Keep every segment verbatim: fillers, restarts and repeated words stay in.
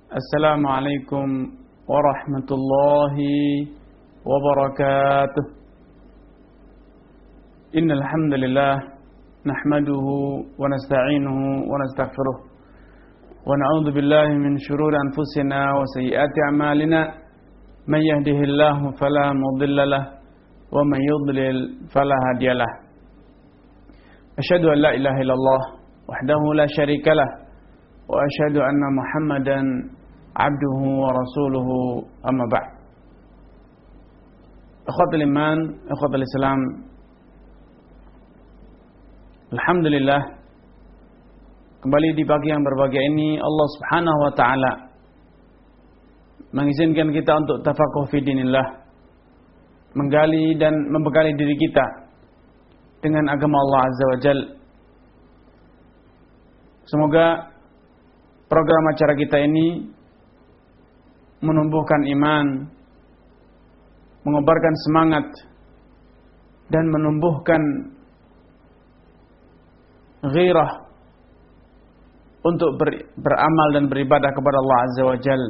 Assalamualaikum warahmatullahi wabarakatuh. Innal hamdalillah nahmaduhu wa nasta'inuhu wa nastaghfiruh wa na'udzu billahi min shururi anfusina wa sayyiati a'malina. Man yahdihillahu fala mudilla lahu wa man yudlil fala hadiyalah. Asyhadu an la ilaha illallah wahdahu la syarika lah wa asyhadu anna Muhammadan abduhu wa rasuluhu, amma ba'd. Ikhwatul iman, ikhwatul Islam, alhamdulillah, kembali di pagi yang berbahagia ini Allah Subhanahu wa taala mengizinkan kita untuk tafakuh fi dinillah, menggali dan membekali diri kita dengan agama Allah Azza wa Jal. Semoga program acara kita ini menumbuhkan iman, mengobarkan semangat, dan menumbuhkan ghirah untuk ber, beramal dan beribadah kepada Allah Azza wa Jal.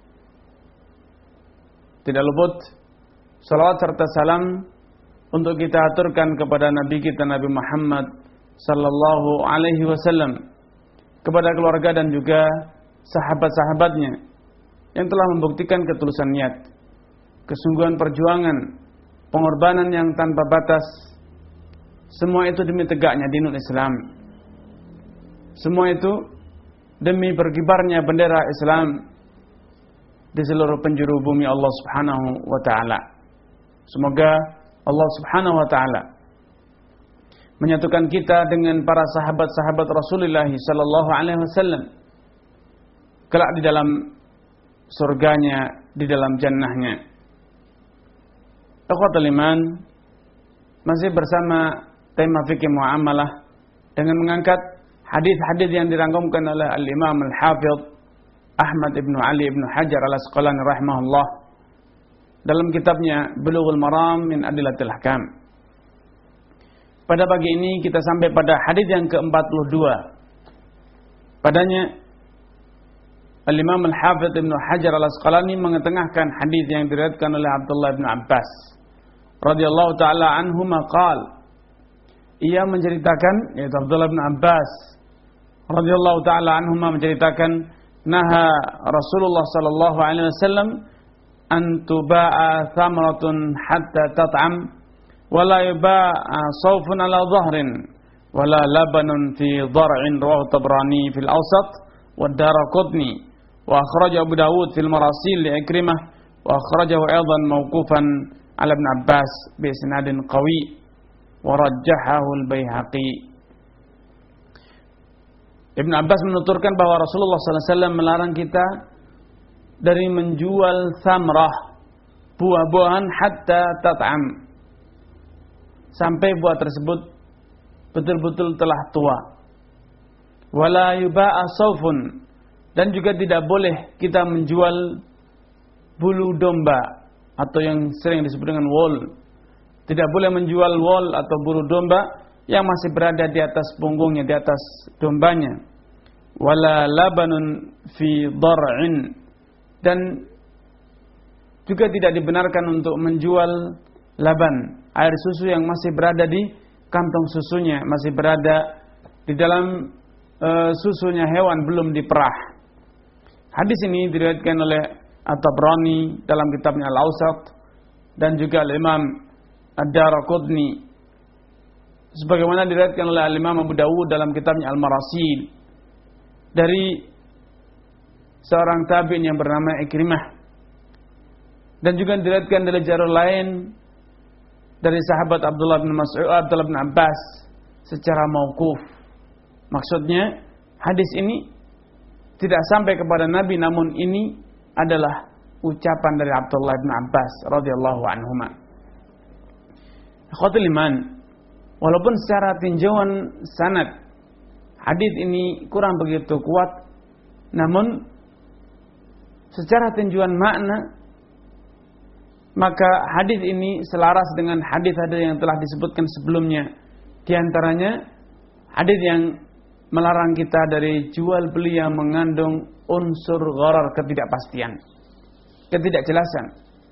Tidak luput salawat serta salam untuk kita aturkan kepada Nabi kita Nabi Muhammad sallallahu alaihi wasallam, kepada keluarga dan juga sahabat-sahabatnya yang telah membuktikan ketulusan niat, kesungguhan perjuangan, pengorbanan yang tanpa batas, semua itu demi tegaknya dinul Islam. Semua itu demi berkibarnya bendera Islam di seluruh penjuru bumi Allah Subhanahu wa taala. Semoga Allah Subhanahu wa taala menyatukan kita dengan para sahabat-sahabat Rasulullah sallallahu alaihi wasallam kelak di dalam surganya, di dalam jannahnya. Ikhwatul iman, masih bersama tema fikih muamalah dengan mengangkat hadis-hadis yang dirangkumkan oleh Al-Imam Al-Hafidh Ahmad ibn Ali ibn Hajar Al-Asqalani rahimahullah dalam kitabnya Bulughul Maram min Adillatil Ahkam. Pada pagi ini kita sampai pada hadis yang ke empat puluh dua. Padanya Al-Imam Al-Hafidh Ibn Hajar Al-Asqalani mengetengahkan hadis yang diriwayatkan oleh Abdullah bin Abbas radhiyallahu taala anhu maqal. Ia menceritakan, yaitu Abdullah bin Abbas radhiyallahu taala anhu menceritakan, naha Rasulullah sallallahu alaihi wasallam an tuba'a thamratun hatta tat'am wa la yuba'a sawfun ala dhahrin wa la labanun fi dhar'in, rawahu Tabrani fil Awsat wa Daraqutni wa akhrajahu Abu Dawud fil Marasil li Ikrimah wa akhrajahu aidan mauqufan ala Ibn Abbas bi isnadin qawi wa rajjahahu al-Baihaqi. Ibn Abbas menuturkan bahwa Rasulullah sallallahu alaihi wasallam melarang kita dari menjual samrah, buah-buahan, hatta tat'am, sampai buah tersebut betul-betul telah tua. Wala yuba'a saufun, dan juga tidak boleh kita menjual bulu domba atau yang sering disebut dengan wol. Tidak boleh menjual wol atau bulu domba yang masih berada di atas punggungnya, di atas dombanya. Wala labanun fi dhar'in, dan juga tidak dibenarkan untuk menjual laban, air susu yang masih berada di kantong susunya, masih berada di dalam uh, susunya hewan belum diperah. Hadis ini diriwayatkan oleh At-Tabrani dalam kitabnya Al-Awsat dan juga Al-Imam Ad-Daraqutni, sebagaimana diriwayatkan oleh Al-Imam Abu Dawud dalam kitabnya Al-Marasil dari seorang tabi'in yang bernama Ikrimah, dan juga diriwayatkan dari jalur lain dari sahabat Abdullah bin Mas'ud, Abdullah bin Abbas secara mauquf. Maksudnya hadis ini tidak sampai kepada Nabi, namun ini adalah ucapan dari Abdullah bin Abbas radhiyallahu anhuma. Ikhwatul iman, walaupun secara tinjauan sanad hadis ini kurang begitu kuat, namun secara tinjauan makna maka hadis ini selaras dengan hadis-hadis yang telah disebutkan sebelumnya. Di antaranya hadis yang melarang kita dari jual beli yang mengandung unsur gharar, ketidakpastian, ketidakjelasan.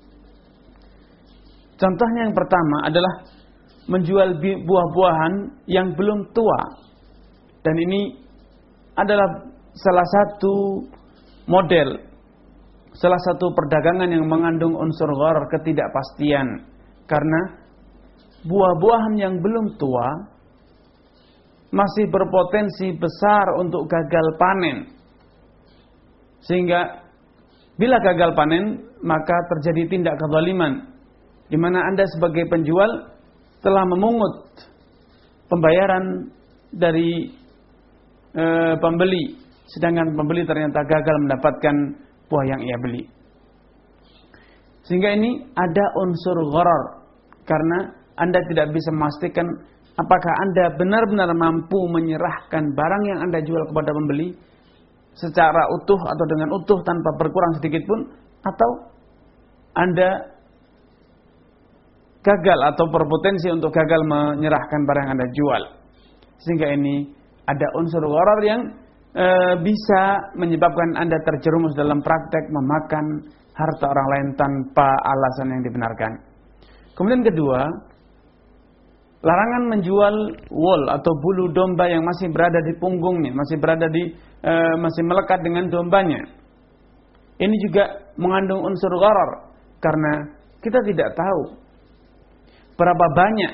Contohnya yang pertama adalah menjual buah-buahan yang belum tua. Dan ini adalah salah satu model, salah satu perdagangan yang mengandung unsur gharar, ketidakpastian. Karena buah-buahan yang belum tua masih berpotensi besar untuk gagal panen. Sehingga bila gagal panen, maka terjadi tindak kezaliman, di mana Anda sebagai penjual telah memungut pembayaran dari e, pembeli, sedangkan pembeli ternyata gagal mendapatkan buah yang ia beli. Sehingga ini ada unsur gharar, karena Anda tidak bisa memastikan apakah Anda benar-benar mampu menyerahkan barang yang Anda jual kepada pembeli secara utuh atau dengan utuh tanpa berkurang sedikit pun, atau Anda gagal atau berpotensi untuk gagal menyerahkan barang yang Anda jual. Sehingga ini ada unsur gharar yang e, bisa menyebabkan Anda terjerumus dalam praktek memakan harta orang lain tanpa alasan yang dibenarkan. Kemudian kedua, larangan menjual wool atau bulu domba yang masih berada di punggungnya, masih berada di e, masih melekat dengan dombanya. Ini juga mengandung unsur gharar, karena kita tidak tahu berapa banyak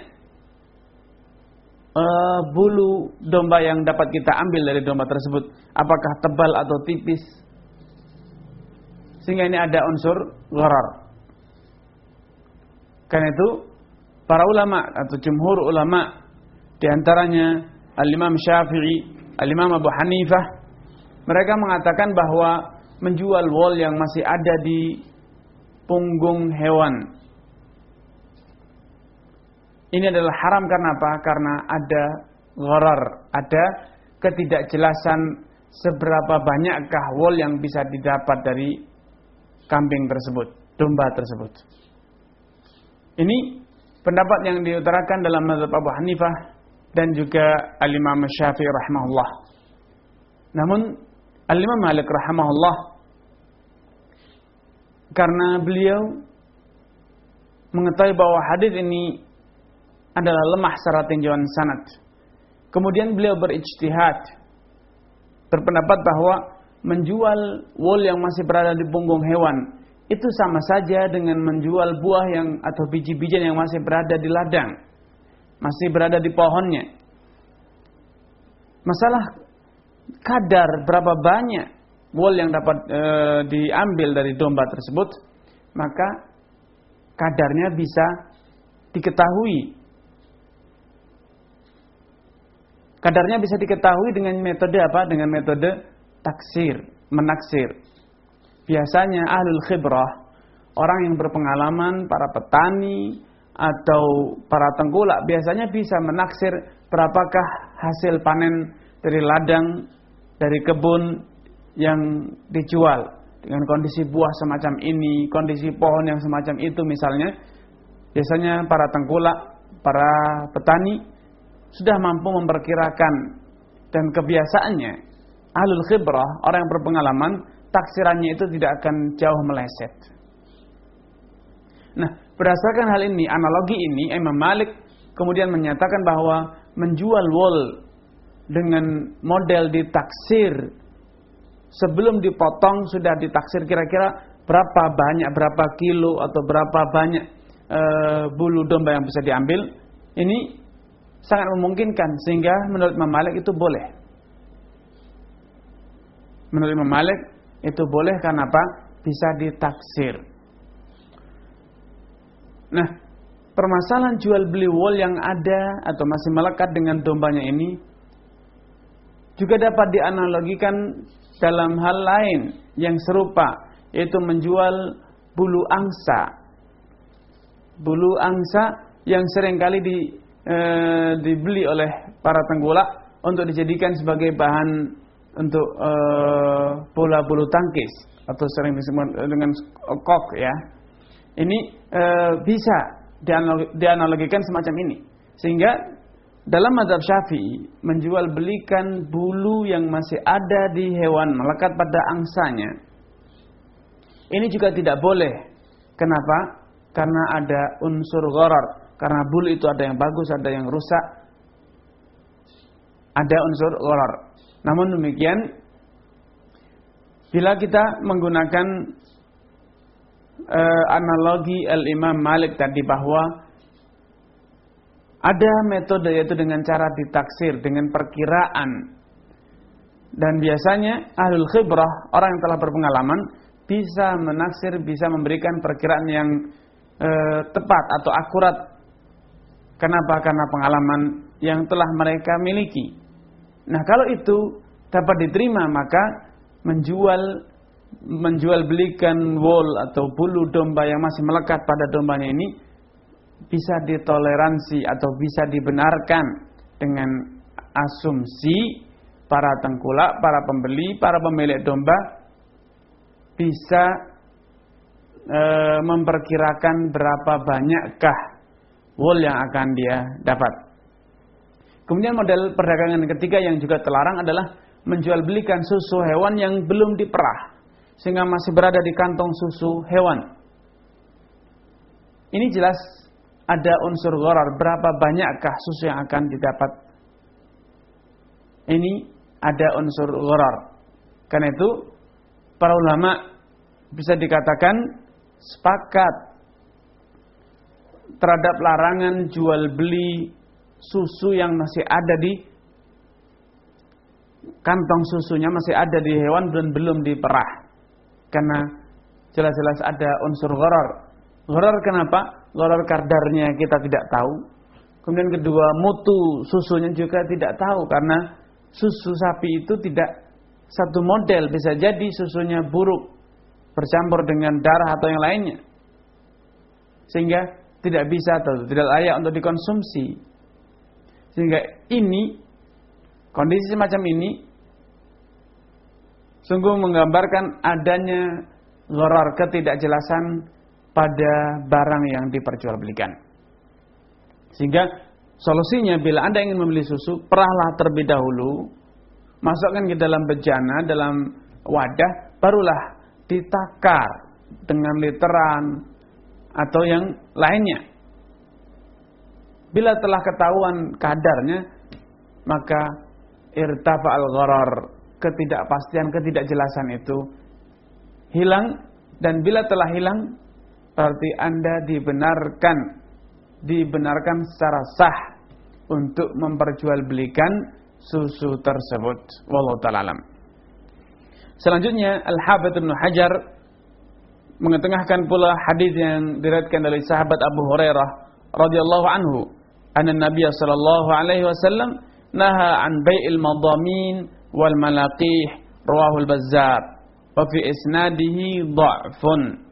uh, bulu domba yang dapat kita ambil dari domba tersebut, apakah tebal atau tipis, sehingga ini ada unsur gharar. Karena itu para ulama atau jumhur ulama, diantaranya Al-Imam Syafi'i, Al-Imam Abu Hanifah, mereka mengatakan bahwa menjual wool yang masih ada di punggung hewan ini adalah haram. Karena apa? Karena ada gharar, ada ketidakjelasan seberapa banyakkah wool yang bisa didapat dari kambing tersebut, domba tersebut. Ini pendapat yang diutarakan dalam mazhab Abu Hanifah dan juga Al-Imam Syafi'i rahimahullah. Namun Al-Imam Malik rahimahullah, karena beliau mengetahui bahwa hadis ini adalah lemah secara tinjauan sanad, kemudian beliau berijtihad, berpendapat bahwa menjual wool yang masih berada di punggung hewan itu sama saja dengan menjual buah yang atau biji-bijian yang masih berada di ladang, masih berada di pohonnya. Masalah kadar berapa banyak wool yang dapat e, diambil dari domba tersebut, maka kadarnya bisa diketahui. Kadarnya bisa diketahui dengan metode apa? Dengan metode taksir, menaksir. Biasanya ahlul khibrah, orang yang berpengalaman, para petani atau para tengkulak, biasanya bisa menaksir berapakah hasil panen dari ladang, dari kebun yang dijual dengan kondisi buah semacam ini, kondisi pohon yang semacam itu misalnya. Biasanya para tengkulak, para petani sudah mampu memperkirakan, dan kebiasaannya ahlul khibrah, orang yang berpengalaman, taksirannya itu tidak akan jauh meleset. Nah, berdasarkan hal ini, analogi ini, Imam Malik kemudian menyatakan bahwa menjual wool dengan model ditaksir, sebelum dipotong sudah ditaksir kira-kira berapa banyak, berapa kilo atau berapa banyak e, bulu domba yang bisa diambil. Ini sangat memungkinkan, sehingga menurut Imam Malik itu boleh. Menurut Imam Malik itu boleh, karena apa? Bisa ditaksir. Nah, permasalahan jual beli wool yang ada atau masih melekat dengan dombanya ini juga dapat dianalogikan dalam hal lain yang serupa, yaitu menjual bulu angsa. Bulu angsa yang seringkali di E, dibeli oleh para tengkulak untuk dijadikan sebagai bahan untuk e, bola bulu tangkis atau sering disebut dengan kok ya. Ini e, bisa dianalogikan semacam ini, sehingga dalam mazhab Syafi'i menjual belikan bulu yang masih ada di hewan melekat pada angsanya, ini juga tidak boleh. Kenapa? Karena ada unsur gharar. Karena bulu itu ada yang bagus, ada yang rusak, ada unsur gharar. Namun demikian, bila kita menggunakan uh, analogi Al-Imam Malik tadi bahwa ada metode, yaitu dengan cara ditaksir, dengan perkiraan. Dan biasanya ahlul khibrah, orang yang telah berpengalaman, bisa menaksir, bisa memberikan perkiraan yang e, tepat atau akurat. Kenapa? Karena pengalaman yang telah mereka miliki. Nah, kalau itu dapat diterima, maka menjual menjual belikan wool atau bulu domba yang masih melekat pada dombanya ini bisa ditoleransi atau bisa dibenarkan dengan asumsi para tengkulak, para pembeli, para pemilik domba bisa e, memperkirakan berapa banyakkah wool yang akan dia dapat. Kemudian model perdagangan ketiga yang juga terlarang adalah menjual belikan susu hewan yang belum diperah sehingga masih berada di kantong susu hewan. Ini jelas ada unsur gharar, berapa banyakkah susu yang akan didapat. Ini ada unsur gharar. Karena itu para ulama bisa dikatakan sepakat terhadap larangan jual beli susu yang masih ada di kantong susunya, masih ada di hewan dan belum diperah. Karena jelas-jelas ada unsur gharar. Gharar kenapa? Gharar kadarnya kita tidak tahu. Kemudian kedua, mutu susunya juga tidak tahu. Karena susu sapi itu tidak satu model. Bisa jadi susunya buruk, bercampur dengan darah atau yang lainnya, sehingga tidak bisa atau tidak layak untuk dikonsumsi. Sehingga ini, kondisi semacam ini sungguh menggambarkan adanya gharar, ketidakjelasan pada barang yang diperjualbelikan. Sehingga solusinya, bila Anda ingin membeli susu, perahlah terlebih dahulu, masukkan ke dalam bejana, dalam wadah, barulah ditakar dengan literan atau yang lainnya. Bila telah ketahuan kadarnya, maka irtafa'al gharar, ketidakpastian, ketidakjelasan itu hilang. Dan bila telah hilang, berarti Anda dibenarkan dibenarkan secara sah untuk memperjualbelikan susu tersebut. Wallahu ta'ala alam. Selanjutnya Al-Hafidz Ibnu Hajar mengetengahkan pula hadis yang diriwayatkan dari sahabat Abu Hurairah radhiyallahu anhu, anna Nabiy sallallahu alaihi wasallam naha an bai'il madamin wal malaqih, rawahu al-Bazzar wa fi isnadihi dha'fun.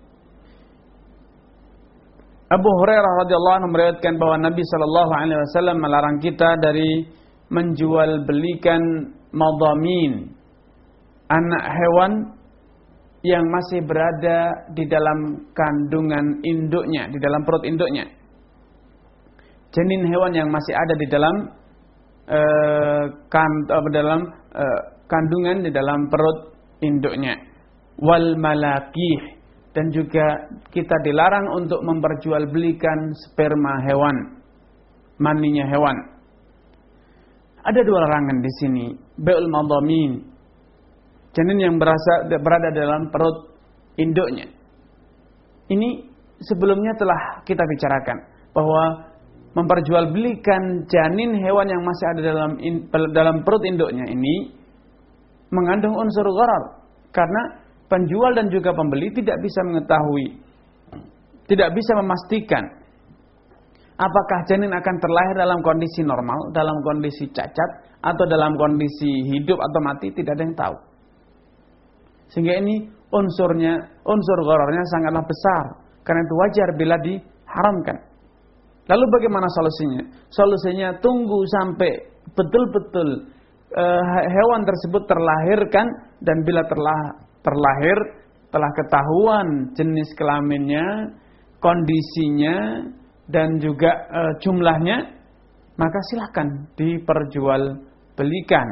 Abu Hurairah radhiyallahu anhu meriwayatkan bahwa Nabi sallallahu alaihi wasallam melarang kita dari menjual belikan madamin, anak hewan yang masih berada di dalam kandungan induknya, di dalam perut induknya. Janin hewan yang masih ada di dalam uh, kan, uh, dalam uh, kandungan di dalam perut induknya. Wal malaqih, dan juga kita dilarang untuk memperjualbelikan sperma hewan, maninya hewan. Ada dua larangan di sini. Bai'ul madamin, janin yang berasa, berada dalam perut induknya. Ini sebelumnya telah kita bicarakan bahwa memperjualbelikan janin hewan yang masih ada dalam dalam perut induknya ini mengandung unsur gharar, karena penjual dan juga pembeli tidak bisa mengetahui, tidak bisa memastikan apakah janin akan terlahir dalam kondisi normal, dalam kondisi cacat, atau dalam kondisi hidup atau mati, tidak ada yang tahu. Sehingga ini unsurnya, unsur ghararnya sangatlah besar. Karena itu wajar bila diharamkan. Lalu bagaimana solusinya? Solusinya tunggu sampai betul-betul uh, hewan tersebut terlahirkan, dan bila terlah, terlahir telah ketahuan jenis kelaminnya, kondisinya, dan juga uh, jumlahnya, maka silakan diperjualbelikan.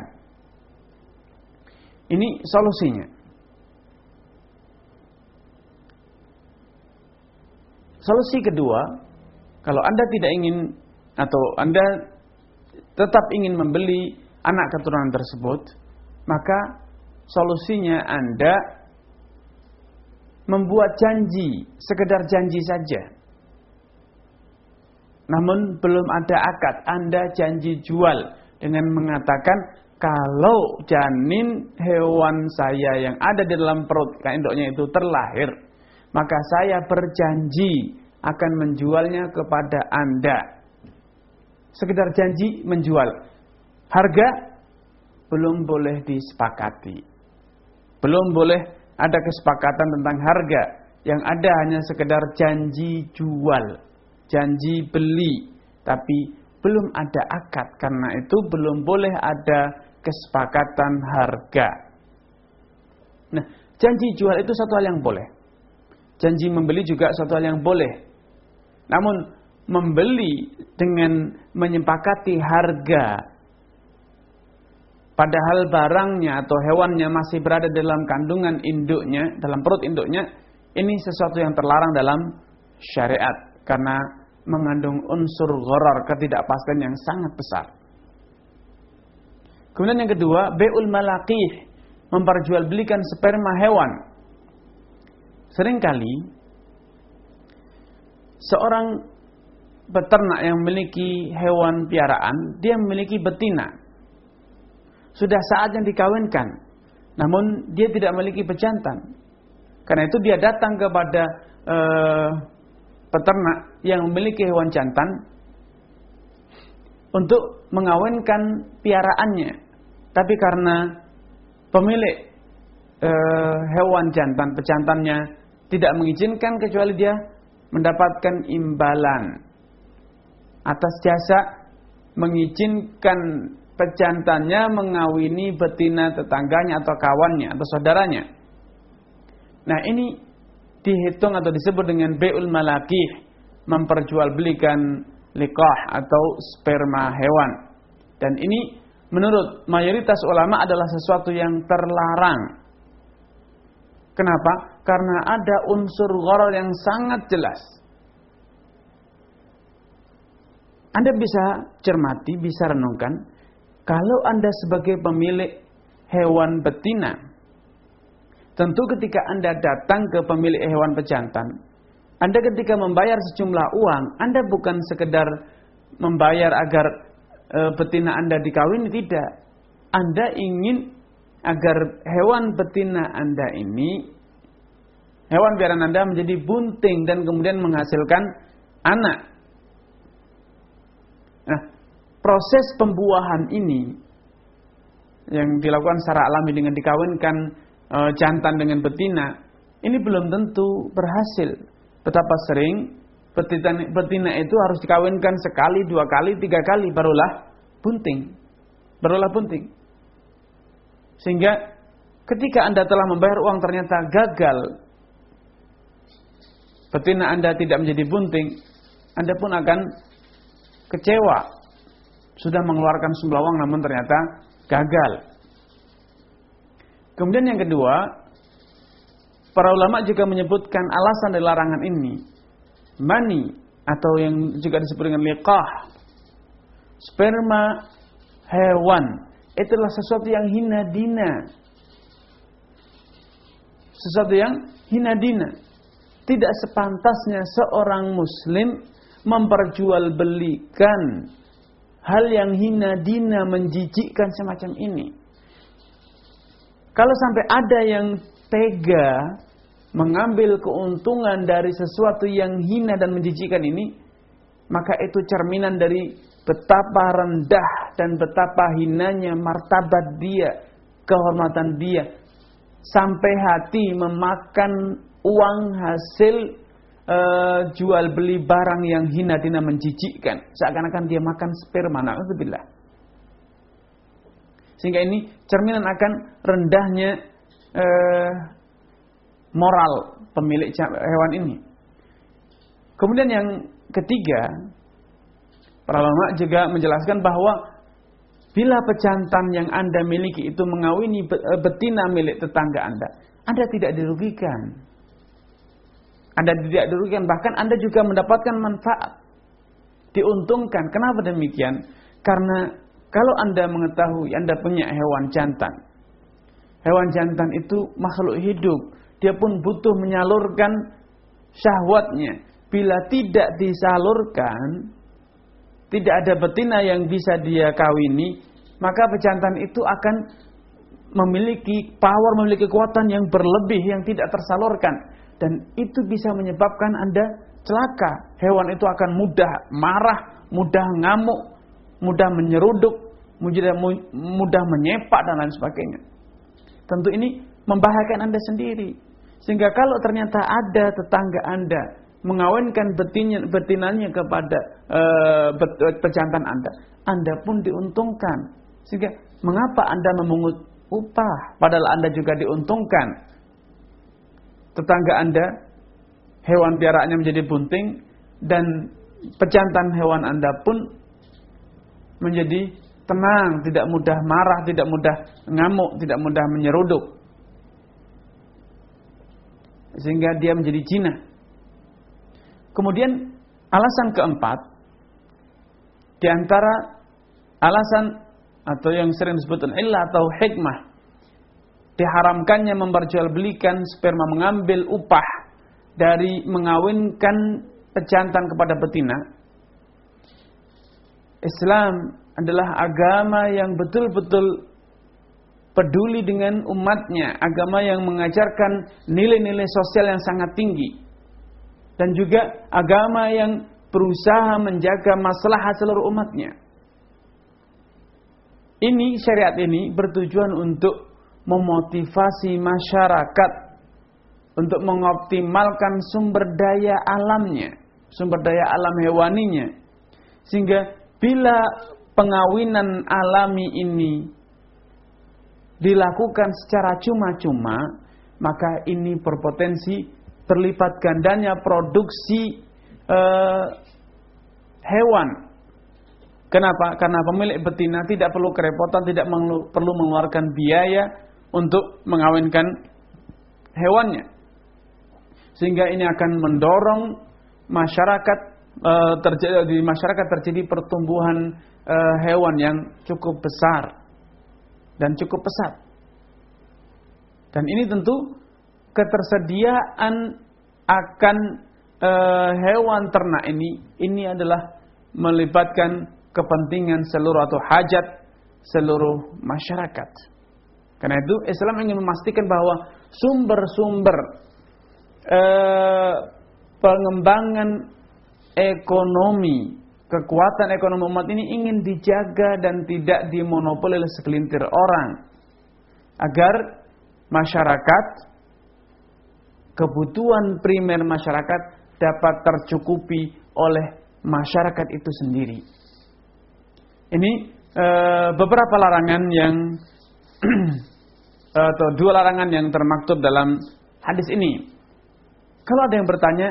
Ini solusinya. Solusi kedua, kalau Anda tidak ingin atau Anda tetap ingin membeli anak keturunan tersebut, maka solusinya Anda membuat janji, sekedar janji saja. Namun belum ada akad, Anda janji jual dengan mengatakan, kalau janin hewan saya yang ada di dalam perut induknya itu terlahir, maka saya berjanji akan menjualnya kepada Anda. Sekedar janji menjual. Harga belum boleh disepakati. Belum boleh ada kesepakatan tentang harga. Yang ada hanya sekedar janji jual, janji beli, tapi belum ada akad. Karena itu belum boleh ada kesepakatan harga. Nah, janji jual itu satu hal yang boleh. Janji membeli juga satu hal yang boleh. Namun membeli dengan menyepakati harga, padahal barangnya atau hewannya masih berada dalam kandungan induknya, dalam perut induknya, ini sesuatu yang terlarang dalam syariat karena mengandung unsur gharar, ketidakpastian yang sangat besar. Kemudian yang kedua, bai'ul malaqih, memperjualbelikan sperma hewan. Seringkali seorang peternak yang memiliki hewan piaraan, dia memiliki betina. Sudah saatnya dikawinkan, namun dia tidak memiliki pejantan. Karena itu dia datang kepada eh, peternak yang memiliki hewan jantan untuk mengawinkan piaraannya. Tapi karena pemilik eh, hewan jantan, pejantannya tidak mengizinkan, kecuali dia mendapatkan imbalan atas jasa mengizinkan pejantannya mengawini betina tetangganya atau kawannya atau saudaranya. Nah, ini dihitung atau disebut dengan bai'ul malaqih, memperjualbelikan liqah atau sperma hewan. Dan ini menurut mayoritas ulama adalah sesuatu yang terlarang. Kenapa? Karena ada unsur gharar yang sangat jelas. Anda bisa cermati, bisa renungkan, kalau Anda sebagai pemilik hewan betina, tentu ketika Anda datang ke pemilik hewan pejantan, Anda ketika membayar sejumlah uang, Anda bukan sekedar membayar agar e, betina Anda dikawini, tidak. Anda ingin agar hewan betina Anda ini, hewan piaraan Anda menjadi bunting dan kemudian menghasilkan anak. Nah, proses pembuahan ini yang dilakukan secara alami dengan dikawinkan e, jantan dengan betina, ini belum tentu berhasil. Betapa sering betina, betina itu harus dikawinkan sekali, dua kali, tiga kali barulah bunting. Barulah bunting. Sehingga ketika Anda telah membayar uang ternyata gagal, betina Anda tidak menjadi bunting, Anda pun akan kecewa. Sudah mengeluarkan sejumlah uang namun ternyata gagal. Kemudian yang kedua, para ulama juga menyebutkan alasan dari larangan ini, mani atau yang juga disebut dengan liqah, sperma hewan, itulah sesuatu yang hina dina. Sesuatu yang hina dina. Tidak sepantasnya seorang muslim memperjualbelikan hal yang hina dina, menjijikkan semacam ini. Kalau sampai ada yang tega mengambil keuntungan dari sesuatu yang hina dan menjijikkan ini, maka itu cerminan dari betapa rendah dan betapa hinanya martabat dia, kehormatan dia, sampai hati memakan uang hasil uh, jual beli barang yang hina dina, menjijikkan, seakan-akan dia makan sperma. Na'udzubillah. Sehingga ini cerminan akan rendahnya uh, moral pemilik hewan ini. Kemudian yang ketiga, Para ulama juga menjelaskan bahwa bila pejantan yang Anda miliki itu mengawini betina milik tetangga Anda, Anda tidak dirugikan. Anda tidak dirugikan, bahkan Anda juga mendapatkan manfaat. Diuntungkan. Kenapa demikian? Karena kalau Anda mengetahui Anda punya hewan jantan. Hewan jantan itu makhluk hidup. Dia pun butuh menyalurkan syahwatnya. Bila tidak disalurkan, tidak ada betina yang bisa dia kawini, maka pejantan itu akan memiliki power, memiliki kekuatan yang berlebih yang tidak tersalurkan, dan itu bisa menyebabkan Anda celaka. Hewan itu akan mudah marah, mudah ngamuk, mudah menyeruduk, mudah mudah menyepak dan lain sebagainya. Tentu ini membahayakan Anda sendiri. Sehingga kalau ternyata ada tetangga Anda mengawinkan betinanya, betinanya kepada e, pejantan Anda, Anda pun diuntungkan. Sehingga mengapa Anda memungut upah padahal Anda juga diuntungkan? Tetangga Anda hewan piaraannya menjadi bunting dan pejantan hewan Anda pun menjadi tenang, tidak mudah marah, tidak mudah ngamuk, tidak mudah menyeruduk. Sehingga dia menjadi jinak. Kemudian alasan keempat, di antara alasan atau yang sering disebut illah atau hikmah diharamkannya memperjualbelikan sperma, mengambil upah dari mengawinkan pejantan kepada betina. Islam adalah agama yang betul-betul peduli dengan umatnya, agama yang mengajarkan nilai-nilai sosial yang sangat tinggi, dan juga agama yang berusaha menjaga maslahat seluruh umatnya. Ini syariat ini bertujuan untuk memotivasi masyarakat untuk mengoptimalkan sumber daya alamnya, sumber daya alam hewaninya, sehingga bila pengawinan alami ini dilakukan secara cuma-cuma, maka ini berpotensi berlipat gandanya produksi eh, hewan. Kenapa? Karena pemilik betina tidak perlu kerepotan, tidak perlu mengeluarkan biaya untuk mengawinkan hewannya. Sehingga ini akan mendorong masyarakat eh, terjadi di masyarakat terjadi pertumbuhan eh, hewan yang cukup besar dan cukup pesat. Dan ini tentu ketersediaan akan e, hewan ternak ini ini adalah melibatkan kepentingan seluruh atau hajat seluruh masyarakat. Karena itu Islam ingin memastikan bahwa sumber-sumber e, pengembangan ekonomi, kekuatan ekonomi umat ini ingin dijaga dan tidak dimonopoli oleh segelintir orang, agar masyarakat, kebutuhan primer masyarakat dapat tercukupi oleh masyarakat itu sendiri. Ini e, beberapa larangan yang atau dua larangan yang termaktub dalam hadis ini. Kalau ada yang bertanya,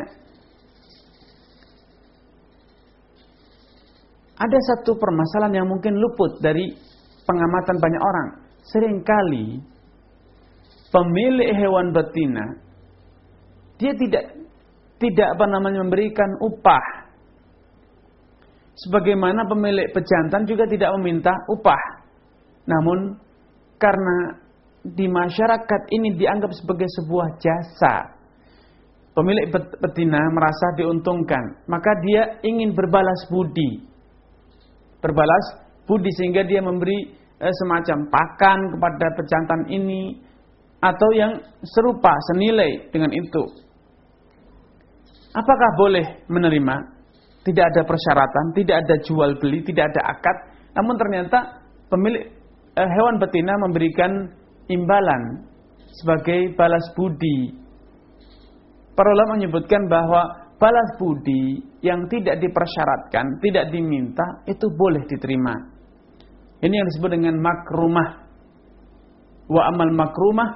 ada satu permasalahan yang mungkin luput dari pengamatan banyak orang. Seringkali pemilik hewan betina dia tidak tidak apa namanya memberikan upah, sebagaimana pemilik pejantan juga tidak meminta upah. Namun karena di masyarakat ini dianggap sebagai sebuah jasa, pemilik betina merasa diuntungkan, maka dia ingin berbalas budi, berbalas budi sehingga dia memberi eh, semacam pakan kepada pejantan ini atau yang serupa senilai dengan itu. Apakah boleh menerima? Tidak ada persyaratan, tidak ada jual beli, tidak ada akad. Namun ternyata pemilik eh, hewan betina memberikan imbalan sebagai balas budi. Para ulama menyebutkan bahwa balas budi yang tidak dipersyaratkan, tidak diminta, itu boleh diterima. Ini yang disebut dengan makrumah. Wa amal makrumah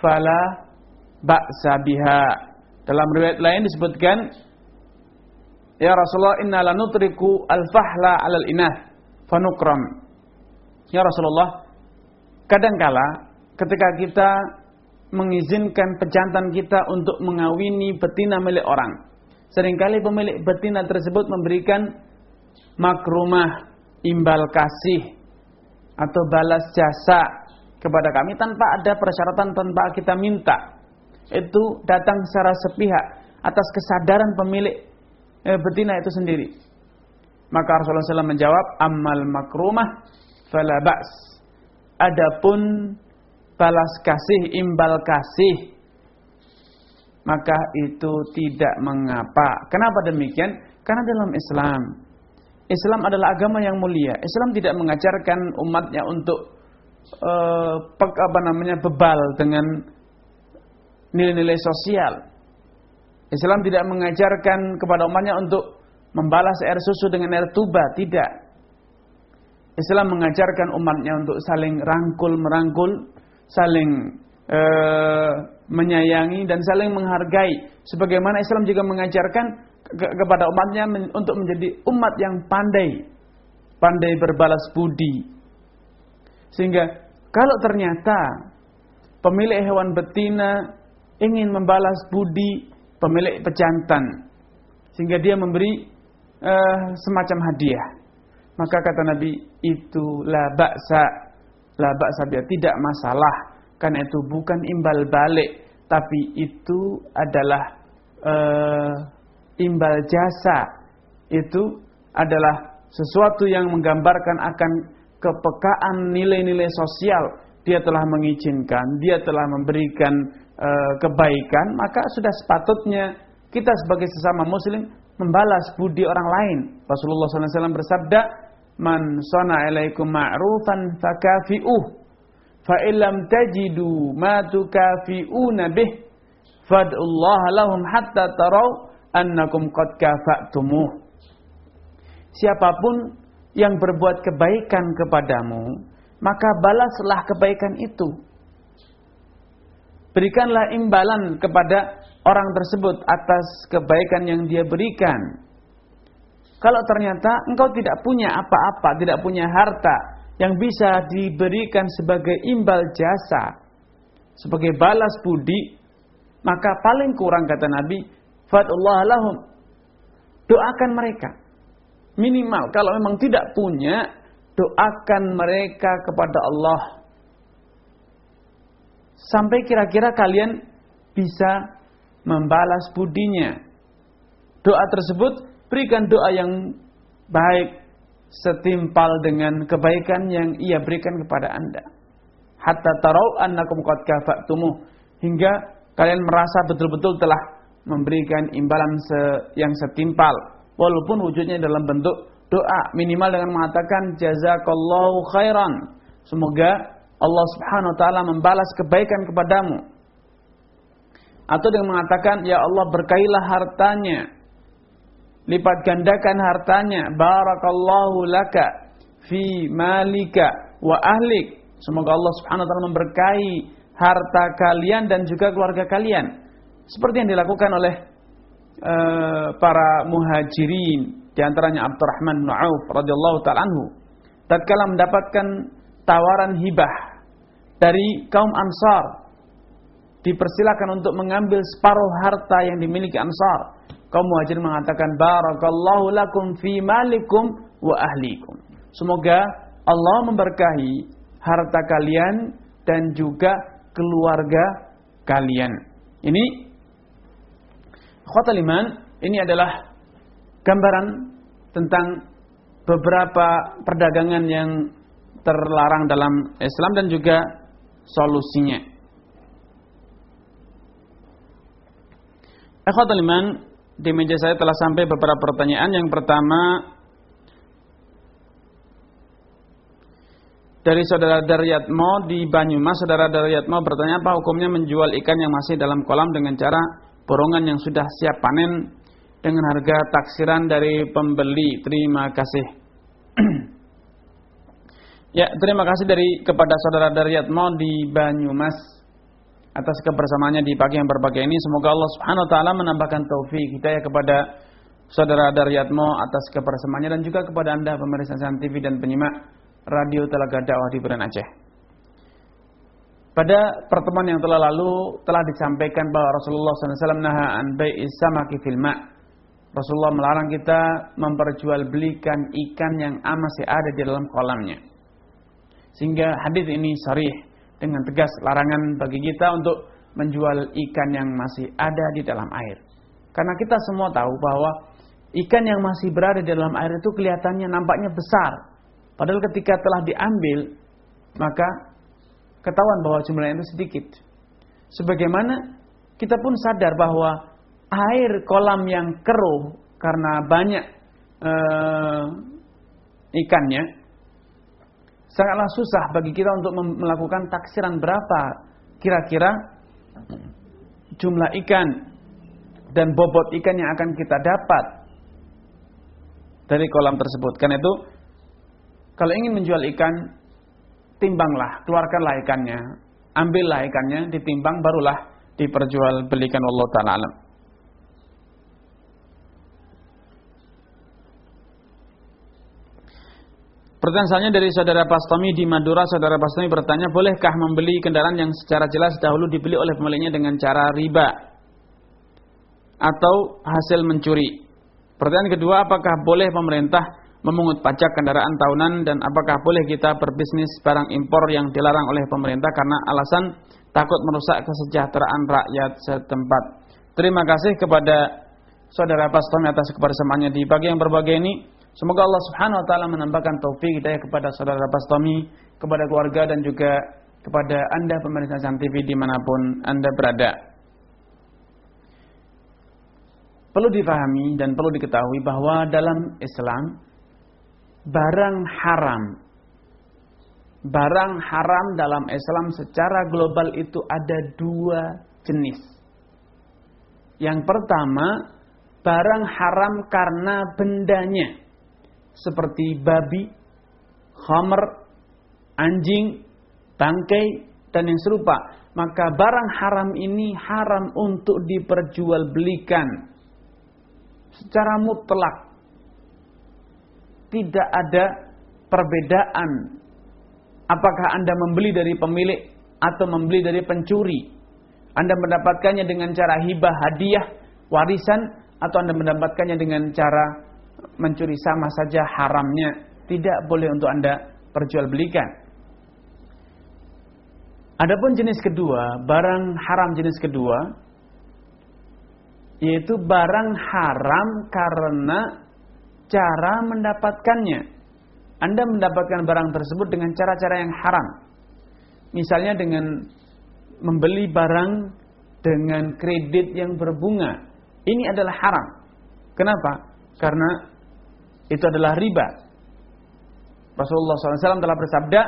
fala ba'sa biha. Dalam riwayat lain disebutkan "Ya Rasulullah, inna lanutriku al-fahla 'alal inath fanukram." Ya Rasulullah, kadangkala ketika kita mengizinkan pejantan kita untuk mengawini betina milik orang, seringkali pemilik betina tersebut memberikan makrumah, imbal kasih atau balas jasa kepada kami tanpa ada persyaratan, tanpa kita minta. Itu datang secara sepihak atas kesadaran pemilik eh, betina itu sendiri. Maka Rasulullah shallallahu alaihi wasallam menjawab, "Ammal makrumah fala ba's." Adapun balas kasih, imbal kasih, maka itu tidak mengapa. Kenapa demikian? Karena dalam Islam, Islam adalah agama yang mulia. Islam tidak mengajarkan umatnya untuk uh, apa namanya bebal dengan nilai-nilai sosial. Islam tidak mengajarkan kepada umatnya untuk membalas air susu dengan air tuba, tidak. Islam mengajarkan umatnya untuk saling rangkul-merangkul, saling uh, menyayangi dan saling menghargai. Sebagaimana Islam juga mengajarkan ke- kepada umatnya men- untuk menjadi umat yang pandai, pandai berbalas budi. Sehingga kalau ternyata pemilik hewan betina ingin membalas budi pemilik pejantan, sehingga dia memberi uh, semacam hadiah, maka kata Nabi, itu la ba'sa, la ba'sa biha, tidak masalah, karena itu bukan imbal balik, tapi itu adalah uh, imbal jasa. Itu adalah sesuatu yang menggambarkan akan kepekaan nilai-nilai sosial. Dia telah mengizinkan, dia telah memberikan uh, kebaikan, maka sudah sepatutnya kita sebagai sesama muslim membalas budi orang lain. Rasulullah shallallahu alaihi wasallam bersabda, "Man shana'a ilaikum ma'rufan fakafi'uh, fa illam tajidu ma tukafi'una bih, fad'ullaha lahum hatta tarau annakum qad kafa'tumuh." Siapapun yang berbuat kebaikan kepadamu, maka balaslah kebaikan itu. Berikanlah imbalan kepada orang tersebut atas kebaikan yang dia berikan. Kalau ternyata engkau tidak punya apa-apa, tidak punya harta yang bisa diberikan sebagai imbal jasa, sebagai balas budi, maka paling kurang kata Nabi, fad'ullaha lahum, doakan mereka. Minimal kalau memang tidak punya, doakan mereka kepada Allah, sampai kira-kira kalian bisa membalas budinya. Doa tersebut, berikan doa yang baik setimpal dengan kebaikan yang ia berikan kepada anda. Hatta tarau annakum qad kafa'tumuh, hingga kalian merasa betul-betul telah memberikan imbalan se- yang setimpal, walaupun wujudnya dalam bentuk doa, minimal dengan mengatakan jazakallahu khairan, semoga Allah Subhanahu wa taala membalas kebaikan kepadamu, atau dengan mengatakan ya Allah berkailah hartanya, lipat gandakan hartanya, barakallahu laka fi malika wa ahlik, semoga Allah Subhanahu wa taala memberkahi harta kalian dan juga keluarga kalian, seperti yang dilakukan oleh uh, para muhajirin, di antaranya Abdurrahman bin Auf radhiyallahu ta'ala anhu, tatkala mendapatkan tawaran hibah dari kaum Ansar, dipersilakan untuk mengambil separuh harta yang dimiliki Ansar. Kaum Muhajirin mengatakan barakallahu lakum fi malikum wa ahlikum, semoga Allah memberkahi harta kalian dan juga keluarga kalian. Ini ikhwatal iman, ini adalah gambaran tentang beberapa perdagangan yang terlarang dalam Islam dan juga solusinya. Ikhwatul iman, di meja saya telah sampai beberapa pertanyaan. Yang pertama dari saudara Daryatmo di Banyumas. Saudara Daryatmo bertanya, apa hukumnya menjual ikan yang masih dalam kolam dengan cara borongan yang sudah siap panen dengan harga taksiran dari pembeli? Terima kasih. Ya, terima kasih dari kepada saudara Daryatmo di Banyumas atas kebersamaannya di pagi yang berbahagia ini. Semoga Allah Subhanahu wa taala menambahkan taufik hidayah kepada Saudara Daryatmo atas kebersamaannya dan juga kepada Anda pemirsa T V dan penyimak Radio Telaga Dakwah di Beren Aceh. Pada pertemuan yang telah lalu telah disampaikan bahwa Rasulullah shallallahu alaihi wasallam naha an bai'is samaki fil ma'. Rasulullah melarang kita memperjualbelikan ikan yang masih ada di dalam kolamnya. Sehingga hadis ini sharih dengan tegas larangan bagi kita untuk menjual ikan yang masih ada di dalam air. Karena kita semua tahu bahwa ikan yang masih berada di dalam air itu kelihatannya nampaknya besar. Padahal ketika telah diambil, maka ketahuan bahwa jumlahnya itu sedikit. Sebagaimana kita pun sadar bahwa air kolam yang keruh karena banyak eh, ikannya, sangatlah susah bagi kita untuk melakukan taksiran berapa kira-kira jumlah ikan dan bobot ikan yang akan kita dapat dari kolam tersebut. Karena itu, kalau ingin menjual ikan, timbanglah, keluarkanlah ikannya, ambillah ikannya, ditimbang, barulah diperjualbelikan. Wallahu ta'ala alam. Pertanyaan selanjutnya dari saudara Pastami di Madura. Saudara Pastami bertanya, bolehkah membeli kendaraan yang secara jelas dahulu dibeli oleh pemiliknya dengan cara riba atau hasil mencuri? Pertanyaan kedua, apakah boleh pemerintah memungut pajak kendaraan tahunan dan apakah boleh kita berbisnis barang impor yang dilarang oleh pemerintah karena alasan takut merusak kesejahteraan rakyat setempat? Terima kasih kepada saudara Pastami atas kebersamaannya di pagi yang berbahagia ini. Semoga Allah Subhanahu wa taala menambahkan taufik hidayah kepada saudara Pastami, kepada keluarga dan juga kepada Anda pemirsa T V dimanapun Anda berada. Perlu difahami dan perlu diketahui bahwa dalam Islam barang haram barang haram dalam Islam secara global itu ada dua jenis. Yang pertama, barang haram karena bendanya, seperti babi, khamr, anjing, bangkai, dan yang serupa. Maka barang haram ini haram untuk diperjualbelikan secara mutlak. Tidak ada perbedaan apakah Anda membeli dari pemilik atau membeli dari pencuri. Anda mendapatkannya dengan cara hibah, hadiah, warisan, atau Anda mendapatkannya dengan cara mencuri, sama saja haramnya. Tidak boleh untuk Anda perjualbelikan. Adapun jenis kedua, barang haram jenis kedua, yaitu barang haram karena cara mendapatkannya. Anda mendapatkan barang tersebut dengan cara-cara yang haram. Misalnya dengan membeli barang dengan kredit yang berbunga. Ini adalah haram. Kenapa? Karena itu adalah riba. Rasulullah shallallahu alaihi wasallam telah bersabda,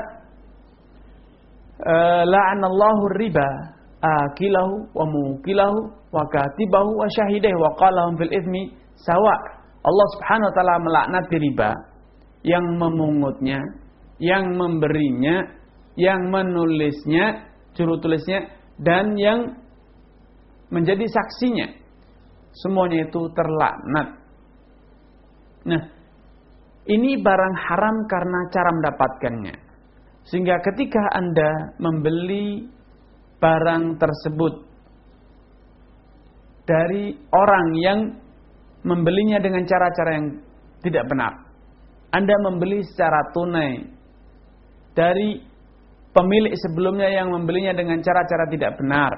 la'anallahu riba akilahu wa mukilahu wa katibahu wa syahidahu wa qalahum fil ithmi sawa. Allah Subhanahu wa taala melaknati riba, yang memungutnya, yang memberinya, yang menulisnya, juru tulisnya, dan yang menjadi saksinya. Semuanya itu terlaknat. Nah, ini barang haram karena cara mendapatkannya. Sehingga ketika Anda membeli barang tersebut dari orang yang membelinya dengan cara-cara yang tidak benar, Anda membeli secara tunai dari pemilik sebelumnya yang membelinya dengan cara-cara tidak benar,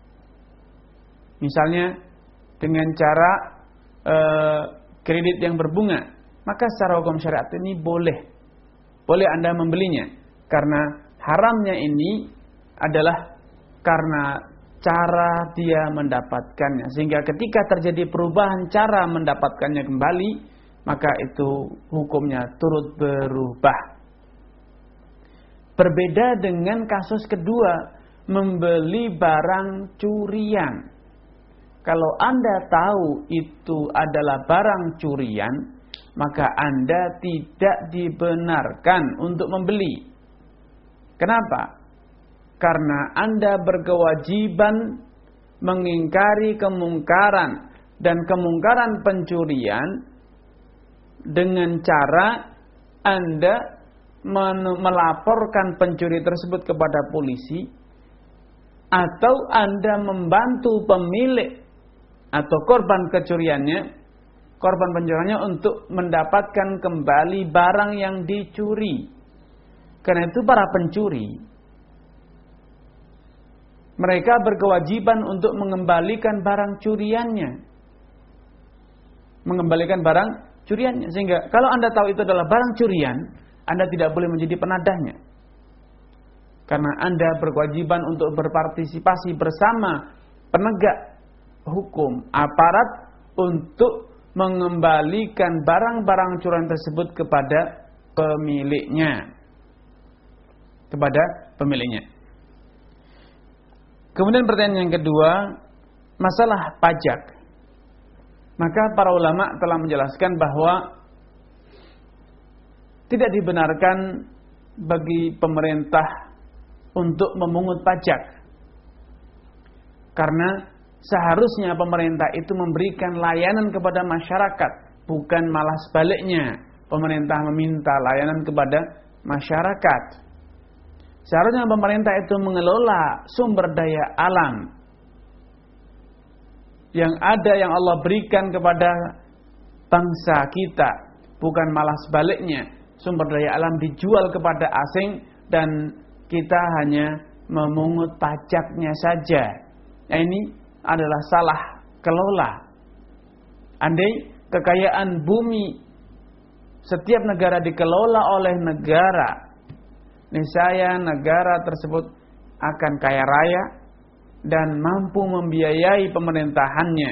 misalnya dengan cara eh, kredit yang berbunga, maka secara hukum syariat ini boleh boleh Anda membelinya. Karena haramnya ini adalah karena cara dia mendapatkannya. Sehingga ketika terjadi perubahan cara mendapatkannya kembali, maka itu hukumnya turut berubah. Berbeda dengan kasus kedua, membeli barang curian. Kalau Anda tahu itu adalah barang curian, maka Anda tidak dibenarkan untuk membeli. Kenapa? Karena Anda berkewajiban mengingkari kemungkaran dan kemungkaran pencurian dengan cara Anda melaporkan pencuri tersebut kepada polisi, atau Anda membantu pemilik atau korban kecuriannya, korban pencuriannya untuk mendapatkan kembali barang yang dicuri. Karena itu para pencuri, mereka berkewajiban untuk mengembalikan barang curiannya. Mengembalikan barang curiannya. Sehingga kalau Anda tahu itu adalah barang curian, Anda tidak boleh menjadi penadahnya. Karena Anda berkewajiban untuk berpartisipasi bersama penegak hukum, aparat, untuk mengembalikan barang-barang curian tersebut kepada pemiliknya. Kepada pemiliknya. Kemudian pertanyaan yang kedua, masalah pajak. Maka para ulama telah menjelaskan bahwa tidak dibenarkan bagi pemerintah untuk memungut pajak. Karena seharusnya pemerintah itu memberikan layanan kepada masyarakat, bukan malah sebaliknya. Pemerintah meminta layanan kepada masyarakat. Seharusnya pemerintah itu mengelola sumber daya alam yang ada, yang Allah berikan kepada bangsa kita, bukan malah sebaliknya. Sumber daya alam dijual kepada asing dan kita hanya memungut pajaknya saja. Nah, ini adalah salah kelola. Andai kekayaan bumi setiap negara dikelola oleh negara, niscaya negara tersebut akan kaya raya dan mampu membiayai pemerintahannya.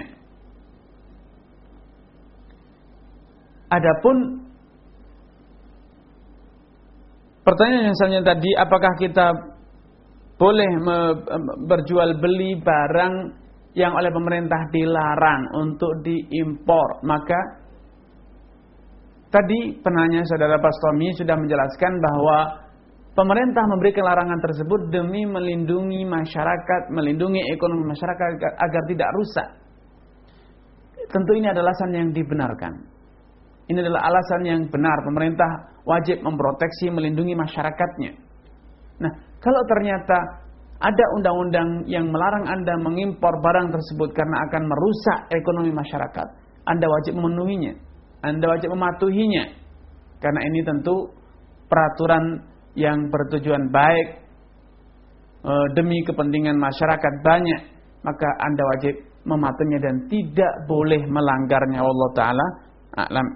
Adapun pertanyaan yang selanjutnya tadi, apakah kita boleh berjual beli barang yang oleh pemerintah dilarang untuk diimpor? Maka tadi penanya saudara Bastomi sudah menjelaskan bahwa pemerintah memberikan larangan tersebut demi melindungi masyarakat, melindungi ekonomi masyarakat agar tidak rusak. Tentu ini adalah alasan yang dibenarkan. Ini adalah alasan yang benar. Pemerintah wajib memproteksi, melindungi masyarakatnya. Nah, kalau ternyata ada undang-undang yang melarang Anda mengimpor barang tersebut karena akan merusak ekonomi masyarakat, Anda wajib memenuhinya. Anda wajib mematuhinya. Karena ini tentu peraturan yang bertujuan baik e, demi kepentingan masyarakat banyak, maka Anda wajib mematuhinya dan tidak boleh melanggarnya. Wallahu taala a'lam.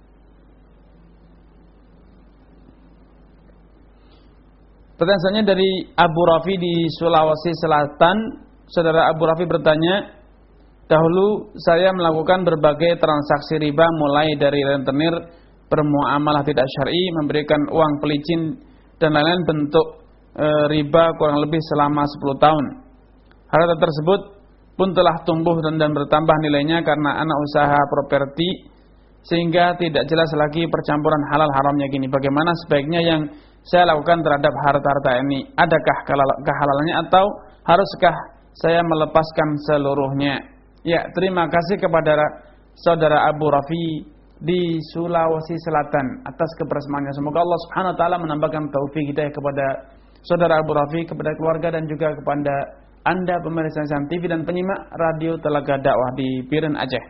Pertanyaan selanjutnya dari Abu Rafi di Sulawesi Selatan. Saudara Abu Rafi bertanya, dahulu saya melakukan berbagai transaksi riba, mulai dari rentenir, bermuamalah tidak syar'i, memberikan uang pelicin dan lain-lain bentuk e, riba kurang lebih selama sepuluh tahun. Harta tersebut pun telah tumbuh dan, dan bertambah nilainya karena anak usaha properti, sehingga tidak jelas lagi percampuran halal haramnya gini. Bagaimana sebaiknya yang saya lakukan terhadap harta-harta ini? Adakah kehalalannya atau haruskah saya melepaskan seluruhnya? Ya, terima kasih kepada saudara Abu Rafi di Sulawesi Selatan atas kebersamaannya. Semoga Allah Subhanahu wa taala menambahkan taufik hidayah kepada saudara Abu Rafi, kepada keluarga dan juga kepada Anda pemirsa Insan T V dan penyimak radio Telaga Dakwah di Biren Aceh.